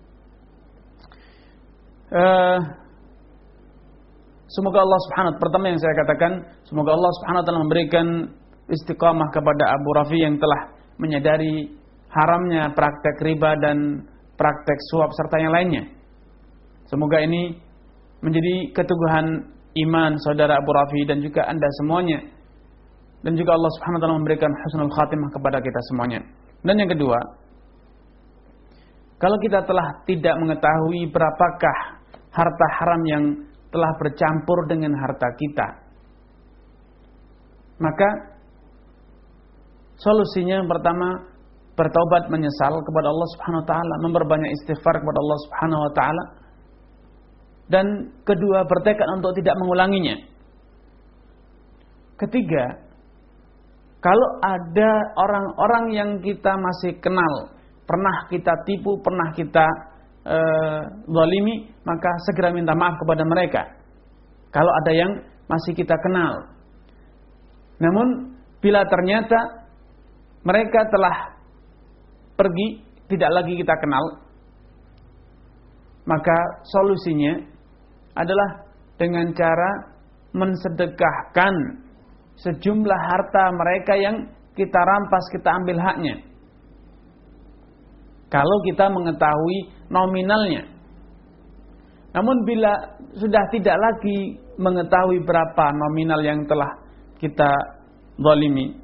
Uh, semoga Allah Subhanahu wa taala, pertama yang saya katakan, semoga Allah Subhanahu wa taala memberikan istiqamah kepada Abu Rafi yang telah menyadari haramnya praktek riba dan praktek suap serta yang lainnya. Semoga ini menjadi keteguhan iman saudara Abu Rafi dan juga Anda semuanya. Dan juga Allah Subhanahu wa taala memberikan husnul khatimah kepada kita semuanya. Dan yang kedua, kalau kita telah tidak mengetahui berapakah harta haram yang telah bercampur dengan harta kita, maka solusinya yang pertama, bertaubat menyesal kepada Allah Subhanahu wa taala, memperbanyak istighfar kepada Allah Subhanahu wa taala. Dan kedua, bertekad untuk tidak mengulanginya. Ketiga, kalau ada orang-orang yang kita masih kenal pernah kita tipu, pernah kita e, zalimi, maka segera minta maaf kepada mereka kalau ada yang masih kita kenal. Namun bila ternyata mereka telah pergi, tidak lagi kita kenal, maka solusinya adalah dengan cara mensedekahkan sejumlah harta mereka yang kita rampas, kita ambil haknya. Kalau kita mengetahui nominalnya. Namun bila sudah tidak lagi mengetahui berapa nominal yang telah kita zalimi,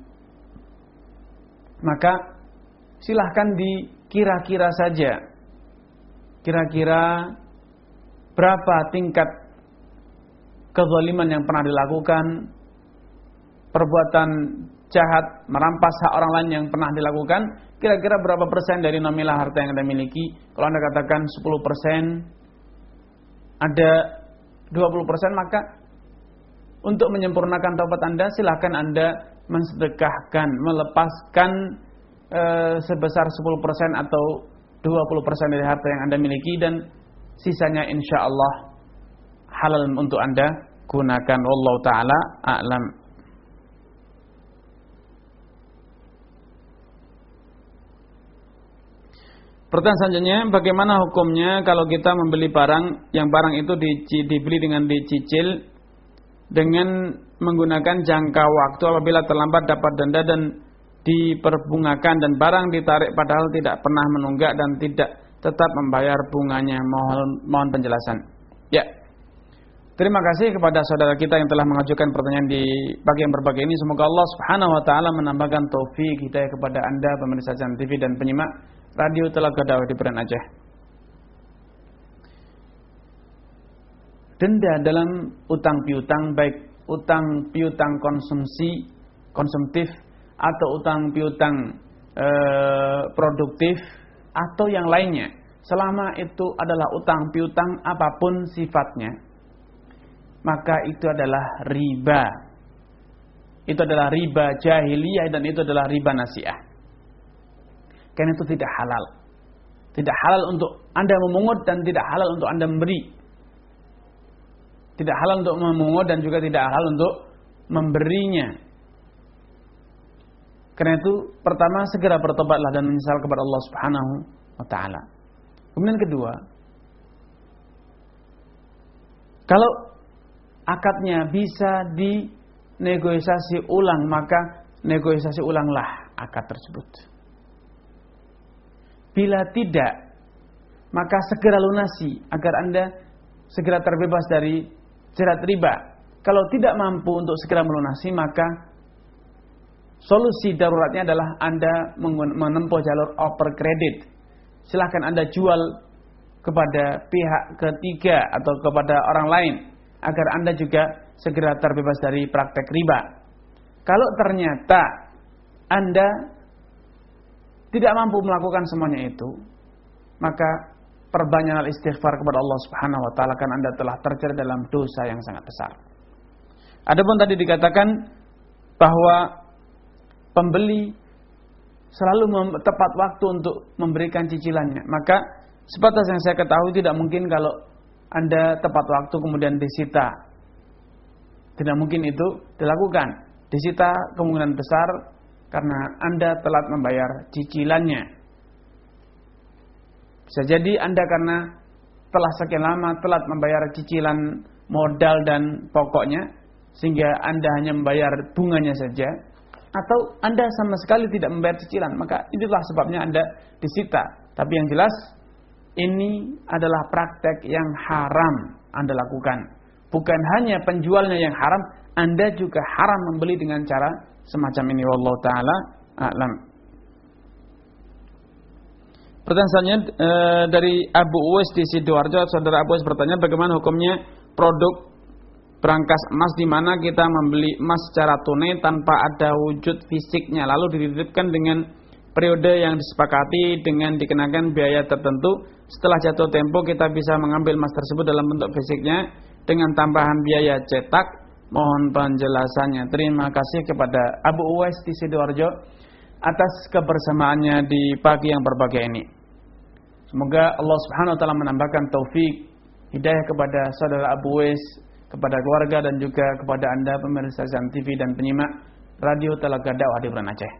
maka silahkan dikira-kira saja. Kira-kira berapa tingkat kezaliman yang pernah dilakukan, perbuatan jahat, merampas hak orang lain yang pernah dilakukan, kira-kira berapa persen dari nominal harta yang Anda miliki. Kalau Anda katakan sepuluh persen, ada dua puluh persen, maka untuk menyempurnakan taubat Anda, silahkan Anda mensedekahkan, melepaskan e, sebesar sepuluh persen atau dua puluh persen dari harta yang Anda miliki, dan sisanya insya Allah halal untuk Anda gunakan. Wallahu ta'ala a'lam. Pertanyaan selanjutnya, bagaimana hukumnya kalau kita membeli barang yang barang itu di, dibeli dengan dicicil dengan menggunakan jangka waktu, apabila terlambat dapat denda dan diperbungakan, dan barang ditarik padahal tidak pernah menunggak dan tidak tetap membayar bunganya. Mohon, mohon penjelasan. Ya, terima kasih kepada saudara kita yang telah mengajukan pertanyaan di pagi yang berbahagia ini. Semoga Allah Subhanahu Wa Taala menambahkan taufik hidayah kepada Anda pemirsa Jam T V dan penyimak Radio Telaga Dakwah di Perian Aceh. Denda dalam utang piutang, baik utang piutang konsumsi, konsumtif, atau utang piutang e, produktif, atau yang lainnya, selama itu adalah utang piutang apapun sifatnya, maka itu adalah riba. Itu adalah riba jahiliyah, dan itu adalah riba nasiah. Karena itu tidak halal. Tidak halal untuk Anda memungut dan tidak halal untuk Anda memberi. Tidak halal untuk memungut dan juga tidak halal untuk memberinya. Karena itu pertama, segera bertobatlah dan menyesal kepada Allah Subhanahu wa taala. Kemudian kedua, kalau akadnya bisa dinegosiasi ulang, maka negosiasi ulanglah akad tersebut. Bila tidak, maka segera lunasi agar Anda segera terbebas dari jerat riba. Kalau tidak mampu untuk segera melunasi, maka solusi daruratnya adalah Anda menempuh jalur over credit. Silahkan Anda jual kepada pihak ketiga atau kepada orang lain agar Anda juga segera terbebas dari praktek riba. Kalau ternyata Anda tidak mampu melakukan semuanya itu, maka perbanyaklah istighfar kepada Allah Subhanahu wa taala, karena Anda telah terjerat dalam dosa yang sangat besar. Adapun tadi dikatakan bahwa pembeli selalu tepat waktu untuk memberikan cicilannya, maka sebatas yang saya ketahui tidak mungkin kalau Anda tepat waktu kemudian disita. Tidak mungkin itu dilakukan. Disita kemungkinan besar karena Anda telat membayar cicilannya. Bisa jadi Anda karena telah sekian lama telat membayar cicilan modal dan pokoknya, sehingga Anda hanya membayar bunganya saja, atau Anda sama sekali tidak membayar cicilan, maka itulah sebabnya Anda disita. Tapi yang jelas, ini adalah praktek yang haram Anda lakukan. Bukan hanya penjualnya yang haram, Anda juga haram membeli dengan cara semacam ini. Wallahu ta'ala a'lam. Pertanyaan selanjutnya e, dari Abu Uwais di Sidoarjo. Saudara Abu Uwais bertanya, bagaimana hukumnya produk berangkas emas di mana kita membeli emas secara tunai tanpa ada wujud fisiknya, lalu dititipkan dengan periode yang disepakati dengan dikenakan biaya tertentu. Setelah jatuh tempo kita bisa mengambil emas tersebut dalam bentuk fisiknya dengan tambahan biaya cetak. Mohon penjelasannya. Terima kasih kepada Abu Uwais di Sidoarjo. atas kebersamaannya di pagi yang berbahagia ini. Semoga Allah Subhanahu wa taala menambahkan taufik hidayah kepada saudara Abu Wais, kepada keluarga dan juga kepada Anda pemirsa Zam T V dan penyimak Radio Telaga Dakwah di Bulan Aceh.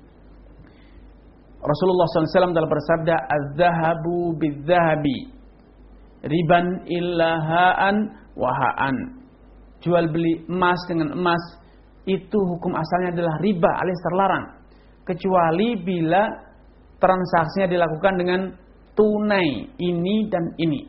Rasulullah shallallahu alaihi wasallam telah bersabda, "Az-zahabu biz-zahabi, riban illa ha'an wa ha'an." Jual beli emas dengan emas itu hukum asalnya adalah riba alias terlarang, kecuali bila transaksinya dilakukan dengan tunai ini dan ini.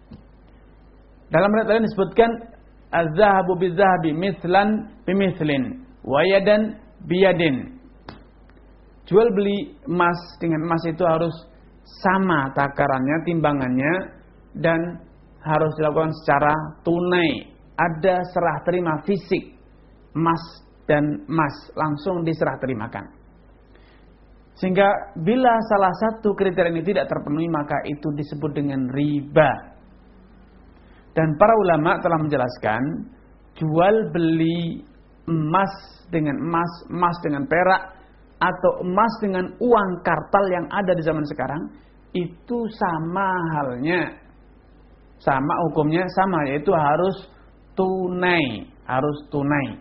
Dalam riwayat lain disebutkan az-zahabu biz-zahabi mithlan bimithlin wa yadan biyadin. Jual beli emas dengan emas itu harus sama takarannya, timbangannya, dan harus dilakukan secara tunai. Ada serah terima fisik emas dan emas langsung diserah terimakan. Sehingga bila salah satu kriteria ini tidak terpenuhi, maka itu disebut dengan riba. Dan para ulama telah menjelaskan, jual beli emas dengan emas, emas dengan perak, atau emas dengan uang kartal yang ada di zaman sekarang, itu sama halnya, sama hukumnya sama, yaitu harus tunai, harus tunai.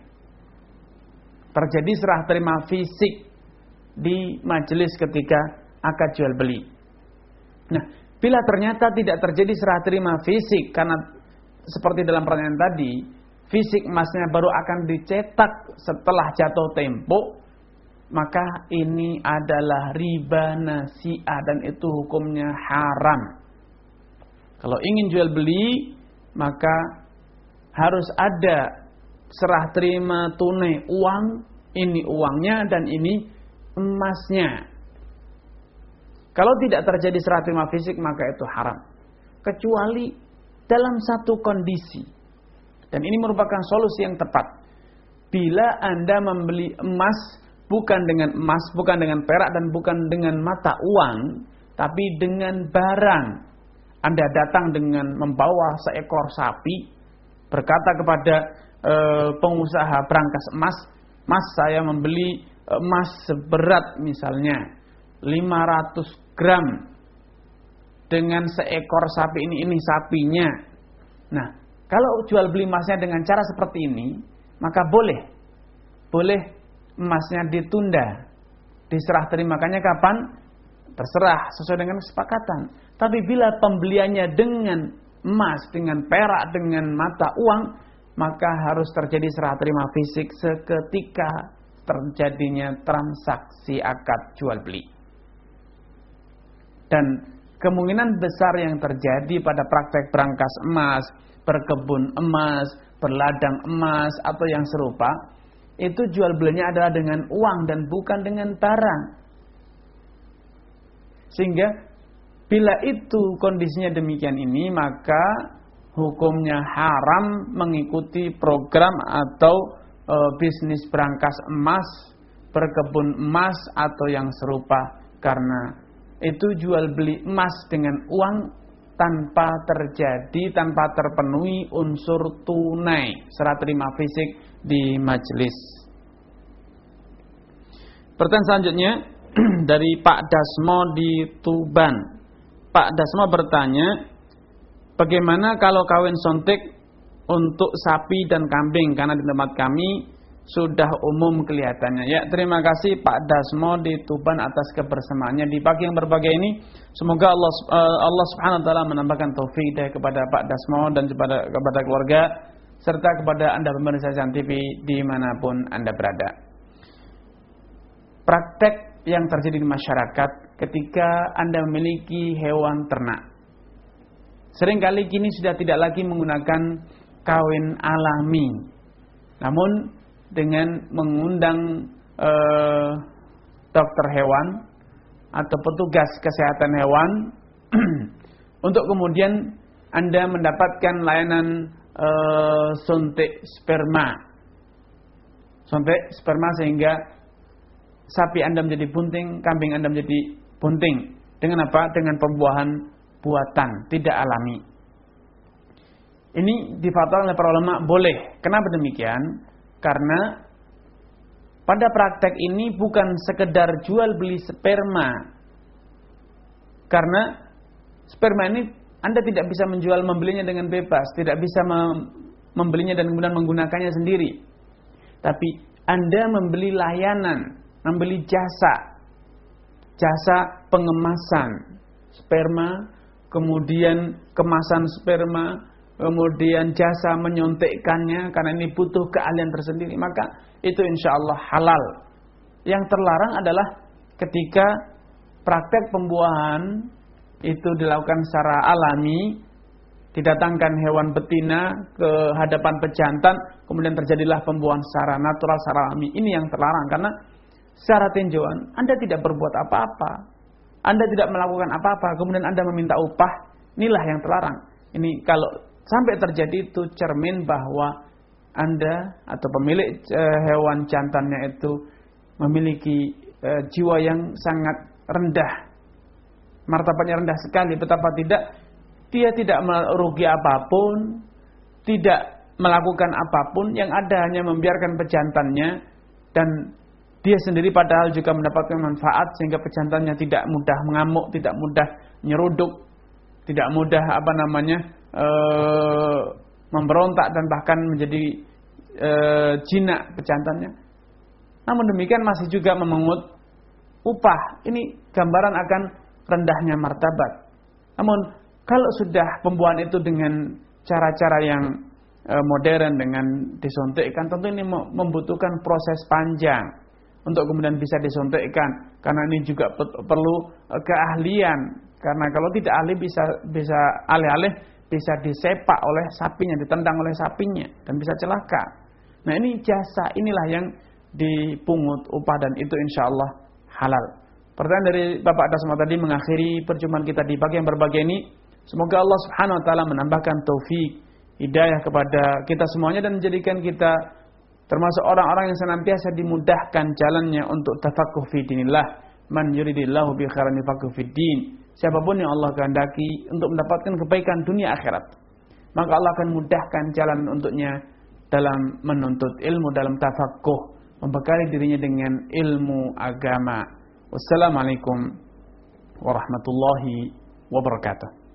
Terjadi serah terima fisik di majelis ketika akad jual beli. Nah, bila ternyata tidak terjadi serah terima fisik, karena seperti dalam pertanyaan tadi, fisik emasnya baru akan dicetak setelah jatuh tempo, maka ini adalah riba nasi'ah dan itu hukumnya haram. Kalau ingin jual beli, maka harus ada serah terima tunai uang, ini uangnya dan ini emasnya. Kalau tidak terjadi serah terima fisik, maka itu haram. Kecuali dalam satu kondisi. Dan ini merupakan solusi yang tepat. Bila Anda membeli emas bukan dengan emas, bukan dengan perak dan bukan dengan mata uang, tapi dengan barang. Anda datang dengan membawa seekor sapi, berkata kepada e, pengusaha berangkas emas, "Mas, saya membeli emas seberat misalnya lima ratus gram dengan seekor sapi ini, ini sapinya." Nah, kalau jual beli emasnya dengan cara seperti ini, maka boleh. Boleh emasnya ditunda. Diserah terimakannya kapan? Terserah sesuai dengan kesepakatan. Tapi bila pembeliannya dengan emas, dengan perak, dengan mata uang, maka harus terjadi serah terima fisik seketika terjadinya transaksi akad jual beli. Dan kemungkinan besar yang terjadi pada praktek berangkas emas, berkebun emas, berladang emas, atau yang serupa, itu jual belinya adalah dengan uang dan bukan dengan barang. Sehingga bila itu kondisinya demikian ini, maka hukumnya haram mengikuti program atau e, bisnis berangkas emas, berkebun emas, atau yang serupa. Karena itu jual beli emas dengan uang tanpa terjadi, tanpa terpenuhi unsur tunai, serah terima fisik di majelis. Pertanyaan selanjutnya dari Pak Dasmo di Tuban. Pak Dasmo bertanya, bagaimana kalau kawin sontek untuk sapi dan kambing? Karena di tempat kami sudah umum kelihatannya. Ya, terima kasih Pak Dasmo di Tuban atas kebersamaannya di pagi yang berbahagia ini. Semoga Allah Allah Subhanahu wa taala menambahkan taufik kepada Pak Dasmo dan kepada kepada keluarga serta kepada Anda pemirsa Zam T V dimanapun Anda berada. Praktek yang terjadi di masyarakat ketika Anda memiliki hewan ternak. Seringkali kini sudah tidak lagi menggunakan kawin alami, namun dengan mengundang eh, dokter hewan atau petugas kesehatan hewan untuk kemudian Anda mendapatkan layanan eh, suntik sperma. Suntik sperma sehingga sapi Anda menjadi bunting, kambing Anda menjadi bunting. Dengan apa? Dengan pembuahan buatan, tidak alami. Ini difatwakan oleh para ulama boleh. Kenapa demikian? Karena pada praktek ini bukan sekedar jual beli sperma. Karena sperma ini Anda tidak bisa menjual membelinya dengan bebas, tidak bisa membelinya dan kemudian menggunakannya sendiri. Tapi Anda membeli layanan, membeli jasa, jasa pengemasan sperma, kemudian kemasan sperma, kemudian jasa menyuntikkannya, karena ini butuh keahlian tersendiri, maka itu insya Allah halal. Yang terlarang adalah ketika praktek pembuahan itu dilakukan secara alami, didatangkan hewan betina ke hadapan pejantan, kemudian terjadilah pembuahan secara natural, secara alami. Ini yang terlarang, karena secara tinjauan Anda tidak berbuat apa-apa, Anda tidak melakukan apa-apa, kemudian Anda meminta upah, inilah yang terlarang. Ini kalau sampai terjadi itu cermin bahwa Anda atau pemilik e, hewan jantannya itu memiliki e, jiwa yang sangat rendah, martabatnya rendah sekali. Betapa tidak, dia tidak merugi apapun, tidak melakukan apapun, yang ada hanya membiarkan pejantannya, dan dia sendiri padahal juga mendapatkan manfaat, sehingga pejantannya tidak mudah mengamuk, tidak mudah nyeruduk, tidak mudah apa namanya e, memberontak dan bahkan menjadi e, jinak pejantannya. Namun demikian masih juga memungut upah. Ini gambaran akan rendahnya martabat. Namun kalau sudah pembuahan itu dengan cara-cara yang e, modern, dengan disuntikkan, tentu ini membutuhkan proses panjang untuk kemudian bisa disuntikkan, karena ini juga perlu e, keahlian. Karena kalau tidak ahli bisa bisa alih-alih bisa disepak oleh sapinya, ditendang oleh sapinya dan bisa celaka. Nah, ini jasa, inilah yang dipungut upah, dan itu insya Allah halal. Pertanyaan dari Bapak Dasma tadi mengakhiri perjumpaan kita di pagi yang berbahagia ini. Semoga Allah Subhanahu wa taala menambahkan taufik, hidayah kepada kita semuanya, dan menjadikan kita termasuk orang-orang yang senantiasa dimudahkan jalannya untuk tafaqquh fi dinillah. Man yuridillahu bi khairan yafaqquh fid din. Siapapun yang Allah kehendaki untuk mendapatkan kebaikan dunia akhirat, maka Allah akan mudahkan jalan untuknya dalam menuntut ilmu, dalam tafaqquh, membekali dirinya dengan ilmu agama. Wassalamualaikum warahmatullahi wabarakatuh.